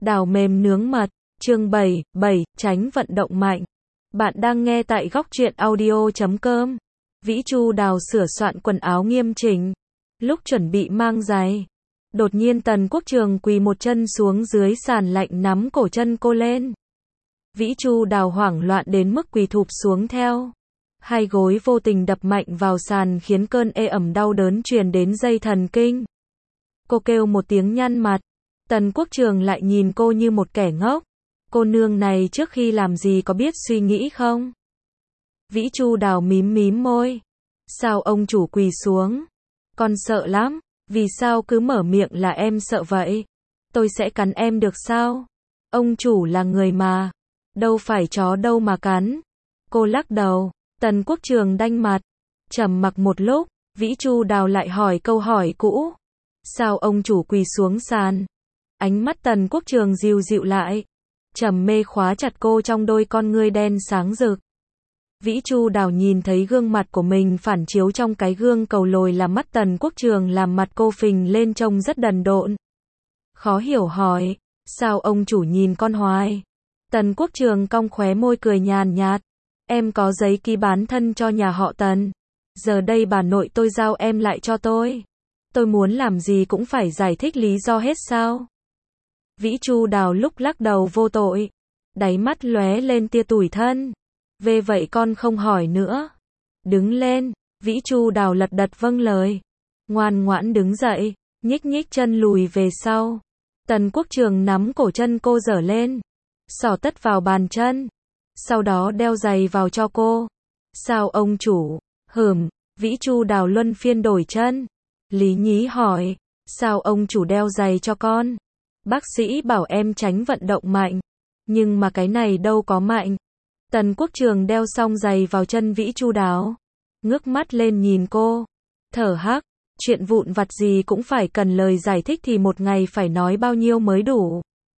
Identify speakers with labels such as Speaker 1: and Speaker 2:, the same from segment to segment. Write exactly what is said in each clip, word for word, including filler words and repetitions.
Speaker 1: Đào mềm nướng mật, chương bảy, bảy, tránh vận động mạnh. Bạn đang nghe tại góc truyện audio chấm com. Vĩ Chu Đào sửa soạn quần áo nghiêm chỉnh. Lúc chuẩn bị mang giày, đột nhiên Tần Quốc Trường quỳ một chân xuống dưới sàn lạnh nắm cổ chân cô lên. Vĩ Chu Đào hoảng loạn đến mức quỳ thụp xuống theo. Hai gối vô tình đập mạnh vào sàn khiến cơn ê ẩm đau đớn truyền đến dây thần kinh. Cô kêu một tiếng nhăn mặt. Tần Quốc Trường lại nhìn cô như một kẻ ngốc. Cô nương này trước khi làm gì có biết suy nghĩ không? Vĩ Chu Đào mím mím môi. Sao ông chủ quỳ xuống? Con sợ lắm. Vì sao cứ mở miệng là em sợ vậy? Tôi sẽ cắn em được sao? Ông chủ là người mà. Đâu phải chó đâu mà cắn. Cô lắc đầu. Tần Quốc Trường đanh mặt. Trầm mặc một lúc, Vĩ Chu Đào lại hỏi câu hỏi cũ. Sao ông chủ quỳ xuống sàn? Ánh mắt Tần Quốc Trường dịu dịu lại. Trầm mê khóa chặt cô trong đôi con ngươi đen sáng rực. Vĩ Chu Đào nhìn thấy gương mặt của mình phản chiếu trong cái gương cầu lồi làm mắt Tần Quốc Trường làm mặt cô phình lên trông rất đần độn. Khó hiểu hỏi, sao ông chủ nhìn con hoài? Tần Quốc Trường cong khóe môi cười nhàn nhạt. Em có giấy ký bán thân cho nhà họ Tần. Giờ đây bà nội tôi giao em lại cho tôi. Tôi muốn làm gì cũng phải giải thích lý do hết sao? Vĩ Chu Đào lúc lắc đầu vô tội. Đáy mắt lóe lên tia tủi thân. Về vậy con không hỏi nữa. Đứng lên, Vĩ Chu Đào lật đật vâng lời. Ngoan ngoãn đứng dậy, nhích nhích chân lùi về sau. Tần Quốc Trường nắm cổ chân cô giở lên. Xỏ tất vào bàn chân. Sau đó đeo giày vào cho cô. Sao ông chủ? Hừm, Vĩ Chu Đào luân phiên đổi chân. Lý nhí hỏi, sao ông chủ đeo giày cho con? Bác sĩ bảo em tránh vận động mạnh. Nhưng mà cái này đâu có mạnh. Tần Quốc Trường đeo xong giày vào chân Vĩ Chu Đào. Ngước mắt lên nhìn cô. Thở hắc, chuyện vụn vặt gì cũng phải cần lời giải thích thì một ngày phải nói bao nhiêu mới đủ.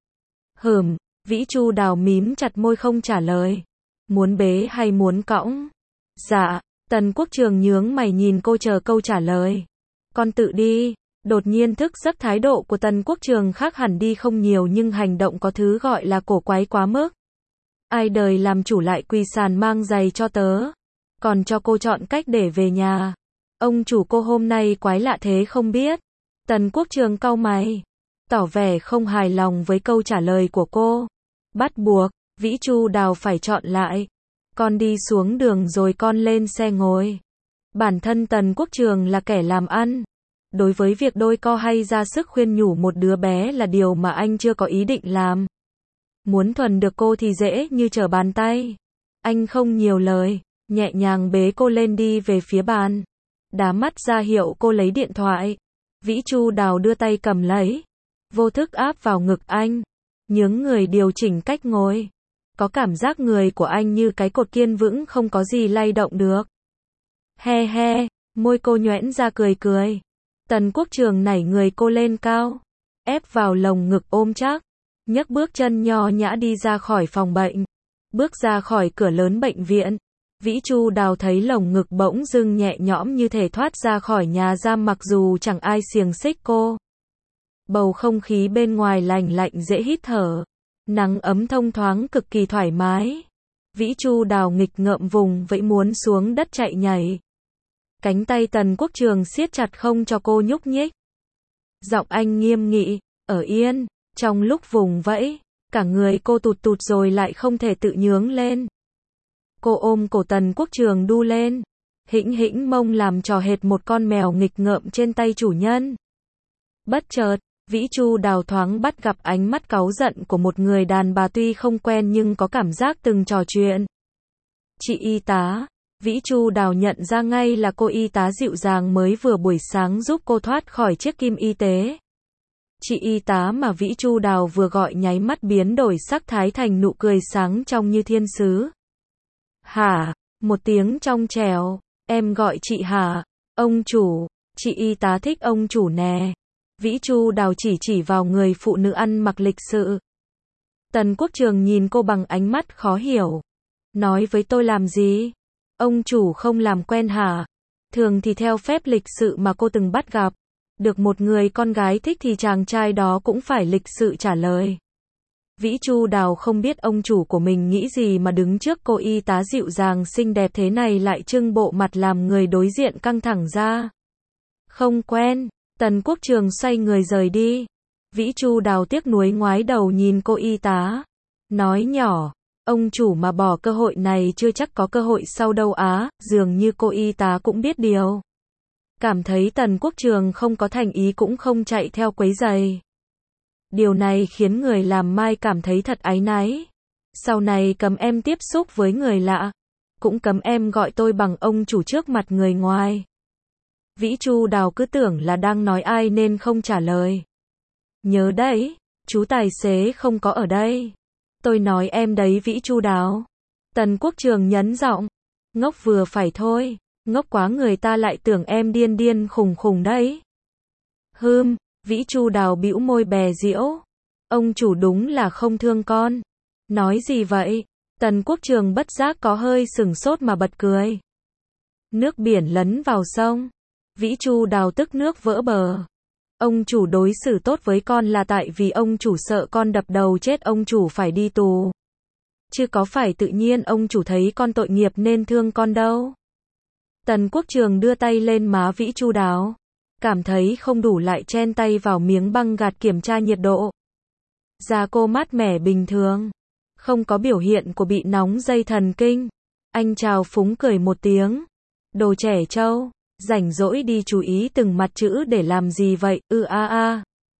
Speaker 1: Hừm, Vĩ Chu Đào mím chặt môi không trả lời. Muốn bế hay muốn cõng? Dạ, Tần Quốc Trường nhướng mày nhìn cô chờ câu trả lời. Con tự đi. Đột nhiên thức giấc thái độ của Tần Quốc Trường khác hẳn đi không nhiều nhưng hành động có thứ gọi là cổ quái quá mức. Ai đời làm chủ lại quỳ sàn mang giày cho tớ. Còn cho cô chọn cách để về nhà. Ông chủ cô hôm nay quái lạ thế không biết. Tần Quốc Trường cau mày. Tỏ vẻ không hài lòng với câu trả lời của cô. Bắt buộc, Vĩ Chu Đào phải chọn lại. Con đi xuống đường rồi con lên xe ngồi. Bản thân Tần Quốc Trường là kẻ làm ăn. Đối với việc đôi co hay ra sức khuyên nhủ một đứa bé là điều mà anh chưa có ý định làm. Muốn thuần được cô thì dễ như trở bàn tay. Anh không nhiều lời, nhẹ nhàng bế cô lên đi về phía bàn. Đá mắt ra hiệu cô lấy điện thoại. Vĩ Chu Đào đưa tay cầm lấy. Vô thức áp vào ngực anh. Nhướng người điều chỉnh cách ngồi. Có cảm giác người của anh như cái cột kiên vững không có gì lay động được. He he, môi cô nhoẻn ra cười cười. Tần Quốc Trường nảy người cô lên cao. Ép vào lồng ngực ôm chắc. Nhấc bước chân nho nhã đi ra khỏi phòng bệnh. Bước ra khỏi cửa lớn bệnh viện. Vĩ Chu Đào thấy lồng ngực bỗng dưng nhẹ nhõm như thể thoát ra khỏi nhà giam mặc dù chẳng ai xiềng xích cô. Bầu không khí bên ngoài lành lạnh dễ hít thở. Nắng ấm thông thoáng cực kỳ thoải mái. Vĩ Chu Đào nghịch ngợm vùng vẫy muốn xuống đất chạy nhảy. Cánh tay Tần Quốc Trường siết chặt không cho cô nhúc nhích. Giọng anh nghiêm nghị, ở yên. Trong lúc vùng vẫy, cả người cô tụt tụt rồi lại không thể tự nhướng lên. Cô ôm cổ Tần Quốc Trường đu lên. Hĩnh hĩnh mông làm trò hệt một con mèo nghịch ngợm trên tay chủ nhân. Bất chợt, Vĩ Chu Đào thoáng bắt gặp ánh mắt cáu giận của một người đàn bà tuy không quen nhưng có cảm giác từng trò chuyện. Chị y tá. Vĩ Chu Đào nhận ra ngay là cô y tá dịu dàng mới vừa buổi sáng giúp cô thoát khỏi chiếc kim y tế. Chị y tá mà Vĩ Chu Đào vừa gọi nháy mắt biến đổi sắc thái thành nụ cười sáng trong như thiên sứ. Hả? Một tiếng trong trẻo. Em gọi chị hả? Ông chủ. Chị y tá thích ông chủ nè. Vĩ Chu Đào chỉ chỉ vào người phụ nữ ăn mặc lịch sự. Tần Quốc Trường nhìn cô bằng ánh mắt khó hiểu. Nói với tôi làm gì? Ông chủ không làm quen hả? Thường thì theo phép lịch sự mà cô từng bắt gặp. Được một người con gái thích thì chàng trai đó cũng phải lịch sự trả lời. Vĩ Chu Đào không biết ông chủ của mình nghĩ gì mà đứng trước cô y tá dịu dàng xinh đẹp thế này lại trưng bộ mặt làm người đối diện căng thẳng ra. Không quen, Tần Quốc Trường xoay người rời đi. Vĩ Chu Đào tiếc nuối ngoái đầu nhìn cô y tá. Nói nhỏ, ông chủ mà bỏ cơ hội này chưa chắc có cơ hội sau đâu á, dường như cô y tá cũng biết điều. Cảm thấy Tần Quốc Trường không có thành ý cũng không chạy theo quấy giày. Điều này khiến người làm mai cảm thấy thật áy náy. Sau này cấm em tiếp xúc với người lạ. Cũng cấm em gọi tôi bằng ông chủ trước mặt người ngoài. Vĩ Chu Đào cứ tưởng là đang nói ai nên không trả lời. Nhớ đấy, chú tài xế không có ở đây. Tôi nói em đấy Vĩ Chu Đào. Tần Quốc Trường nhấn giọng. Ngốc vừa phải thôi, ngốc quá người ta lại tưởng em điên điên khùng khùng đấy. Hừm, Vĩ Chu Đào bĩu môi bè giễu. Ông chủ đúng là không thương con. Nói gì vậy? Tần Quốc Trường bất giác có hơi sừng sốt mà bật cười. Nước biển lấn vào sông. Vĩ Chu Đào tức nước vỡ bờ. Ông chủ đối xử tốt với con là tại vì ông chủ sợ con đập đầu chết ông chủ phải đi tù. Chứ có phải tự nhiên ông chủ thấy con tội nghiệp nên thương con đâu. Tần Quốc Trường đưa tay lên má Vĩ Chu Đào. Cảm thấy không đủ lại chen tay vào miếng băng gạt kiểm tra nhiệt độ. Da cô mát mẻ bình thường. Không có biểu hiện của bị nóng dây thần kinh. Anh chào phúng cười một tiếng. Đồ trẻ trâu. Rảnh rỗi đi chú ý từng mặt chữ để làm gì vậy, ư a a.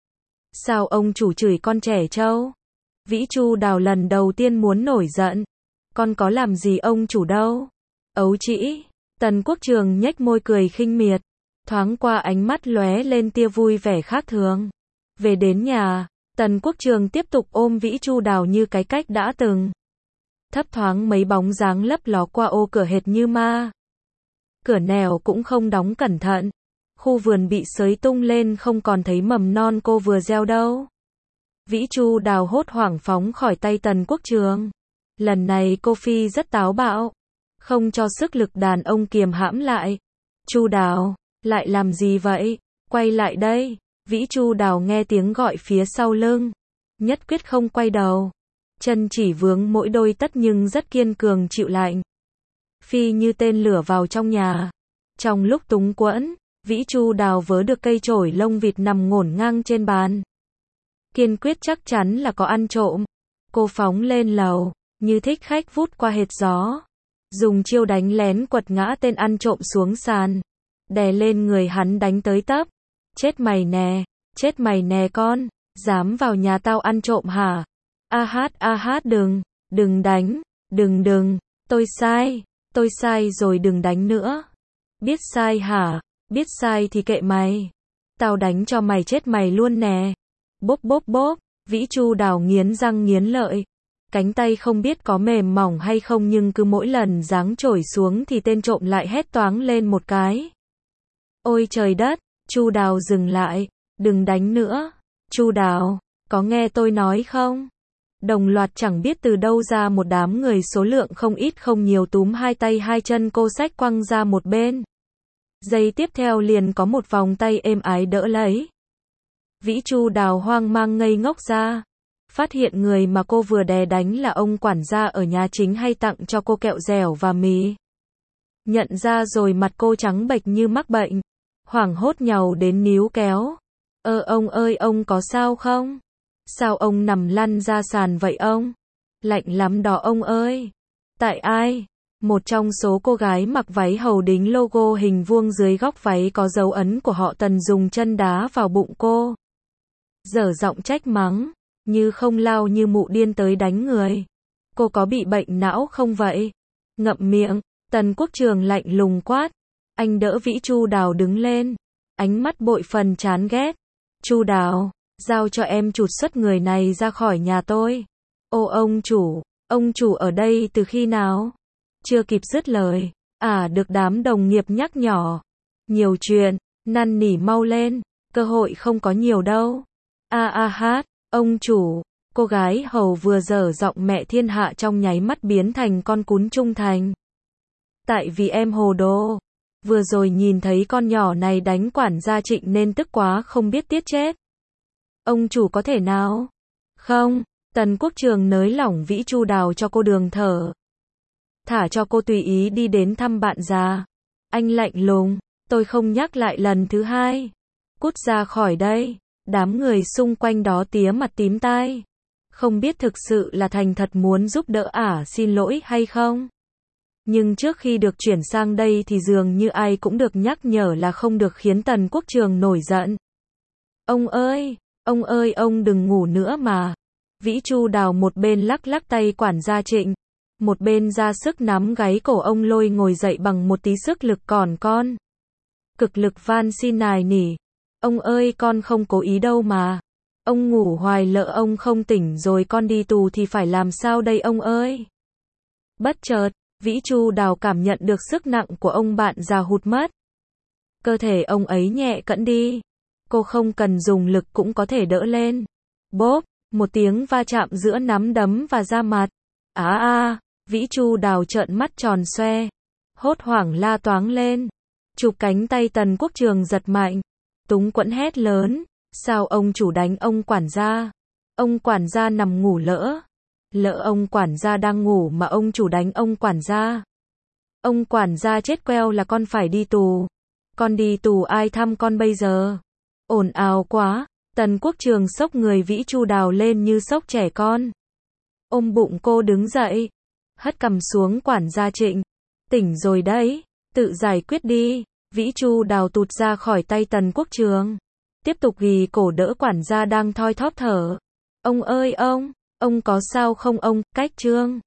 Speaker 1: Sao ông chủ chửi con trẻ trâu? Vĩ Chu Đào lần đầu tiên muốn nổi giận. Con có làm gì ông chủ đâu. Ấu trĩ. Tần Quốc Trường nhếch môi cười khinh miệt. Thoáng qua ánh mắt lóe lên tia vui vẻ khác thường. Về đến nhà, Tần Quốc Trường tiếp tục ôm Vĩ Chu Đào như cái cách đã từng. Thấp thoáng mấy bóng dáng lấp ló qua ô cửa hệt như ma. Cửa nẻo cũng không đóng cẩn thận. Khu vườn bị xới tung lên không còn thấy mầm non cô vừa gieo đâu. Vĩ Chu Đào hốt hoảng phóng khỏi tay Tần Quốc Trường. Lần này cô Phi rất táo bạo. Không cho sức lực đàn ông kiềm hãm lại. Chu Đào, lại làm gì vậy? Quay lại đây. Vĩ Chu Đào nghe tiếng gọi phía sau lưng. Nhất quyết không quay đầu. Chân chỉ vướng mỗi đôi tất nhưng rất kiên cường chịu lạnh. Phi như tên lửa vào trong nhà. Trong lúc túng quẫn, Vĩ Chu Đào vớ được cây chổi lông vịt nằm ngổn ngang trên bàn. Kiên quyết chắc chắn là có ăn trộm. Cô phóng lên lầu, như thích khách vút qua hệt gió. Dùng chiêu đánh lén quật ngã tên ăn trộm xuống sàn. Đè lên người hắn đánh tới tấp. Chết mày nè, chết mày nè con, dám vào nhà tao ăn trộm hả? A hát a hát đừng, đừng đánh, đừng đừng, tôi sai, tôi sai rồi đừng đánh nữa. Biết sai hả? Biết sai thì kệ mày. Tao đánh cho mày chết mày luôn nè. Bốp bốp bốp, Vĩ Chu Đào nghiến răng nghiến lợi. Cánh tay không biết có mềm mỏng hay không nhưng cứ mỗi lần giáng chổi xuống thì tên trộm lại hét toáng lên một cái. Ôi trời đất, Chu Đào dừng lại, đừng đánh nữa. Chu Đào, có nghe tôi nói không? Đồng loạt chẳng biết từ đâu ra một đám người số lượng không ít không nhiều túm hai tay hai chân cô xách quăng ra một bên. Giây tiếp theo liền có một vòng tay êm ái đỡ lấy. Vĩ Chu Đào hoang mang ngây ngốc ra. Phát hiện người mà cô vừa đè đánh là ông quản gia ở nhà chính hay tặng cho cô kẹo dẻo và mì. Nhận ra rồi mặt cô trắng bệch như mắc bệnh. Hoảng hốt nhàu đến níu kéo. Ơ ông ơi ông có sao không? Sao ông nằm lăn ra sàn vậy ông? Lạnh lắm đó ông ơi. Tại ai? Một trong số cô gái mặc váy hầu đính logo hình vuông dưới góc váy có dấu ấn của họ Tần dùng chân đá vào bụng cô. Dở giọng trách mắng, như không lao như mụ điên tới đánh người. Cô có bị bệnh não không vậy? Ngậm miệng, Tần Quốc Trường lạnh lùng quát. Anh đỡ Vĩ Chu Đào đứng lên. Ánh mắt bội phần chán ghét. Chu Đào, giao cho em trục xuất người này ra khỏi nhà tôi. Ô ông chủ, ông chủ ở đây từ khi nào? Chưa kịp dứt lời. À được đám đồng nghiệp nhắc nhỏ. Nhiều chuyện, năn nỉ mau lên. Cơ hội không có nhiều đâu. A a hát, ông chủ. Cô gái hầu vừa dở giọng mẹ thiên hạ trong nháy mắt biến thành con cún trung thành. Tại vì em hồ đồ. Vừa rồi nhìn thấy con nhỏ này đánh quản gia Trịnh nên tức quá không biết tiết chết. Ông chủ có thể nào? Không, Tần Quốc Trường nới lỏng Vĩ Chu Đào cho cô đường thở. Thả cho cô tùy ý đi đến thăm bạn già. Anh lạnh lùng, tôi không nhắc lại lần thứ hai. Cút ra khỏi đây. Đám người xung quanh đó tía mặt tím tai. Không biết thực sự là thành thật muốn giúp đỡ ả xin lỗi hay không. Nhưng trước khi được chuyển sang đây thì dường như ai cũng được nhắc nhở là không được khiến Tần Quốc Trường nổi giận. Ông ơi, ông ơi ông đừng ngủ nữa mà. Vĩ Chu Đào một bên lắc lắc tay quản gia Trịnh, một bên ra sức nắm gáy cổ ông lôi ngồi dậy bằng một tí sức lực còn con. Cực lực van xin nài nỉ. Ông ơi con không cố ý đâu mà. Ông ngủ hoài lỡ ông không tỉnh rồi con đi tù thì phải làm sao đây ông ơi. Bất chợt, Vĩ Chu Đào cảm nhận được sức nặng của ông bạn già hụt mất. Cơ thể ông ấy nhẹ cẫng đi. Cô không cần dùng lực cũng có thể đỡ lên. Bốp, một tiếng va chạm giữa nắm đấm và da mặt. Á à, a, Vĩ Chu Đào trợn mắt tròn xoe. Hốt hoảng la toáng lên. Chụp cánh tay Tần Quốc Trường giật mạnh. Túng quẫn hét lớn. Sao ông chủ đánh ông quản gia? Ông quản gia nằm ngủ lỡ. Lỡ ông quản gia đang ngủ mà ông chủ đánh ông quản gia. Ông quản gia chết queo là con phải đi tù. Con đi tù ai thăm con bây giờ? Ồn ào quá. Tần Quốc Trường xốc người Vĩ Chu Đào lên như xốc trẻ con. Ôm bụng cô đứng dậy. Hất cằm xuống quản gia Trịnh. Tỉnh rồi đấy. Tự giải quyết đi. Vĩ Chu Đào tụt ra khỏi tay Tần Quốc Trường. Tiếp tục ghì cổ đỡ quản gia đang thoi thóp thở. Ông ơi ông, ông có sao không ông, Cách Trương?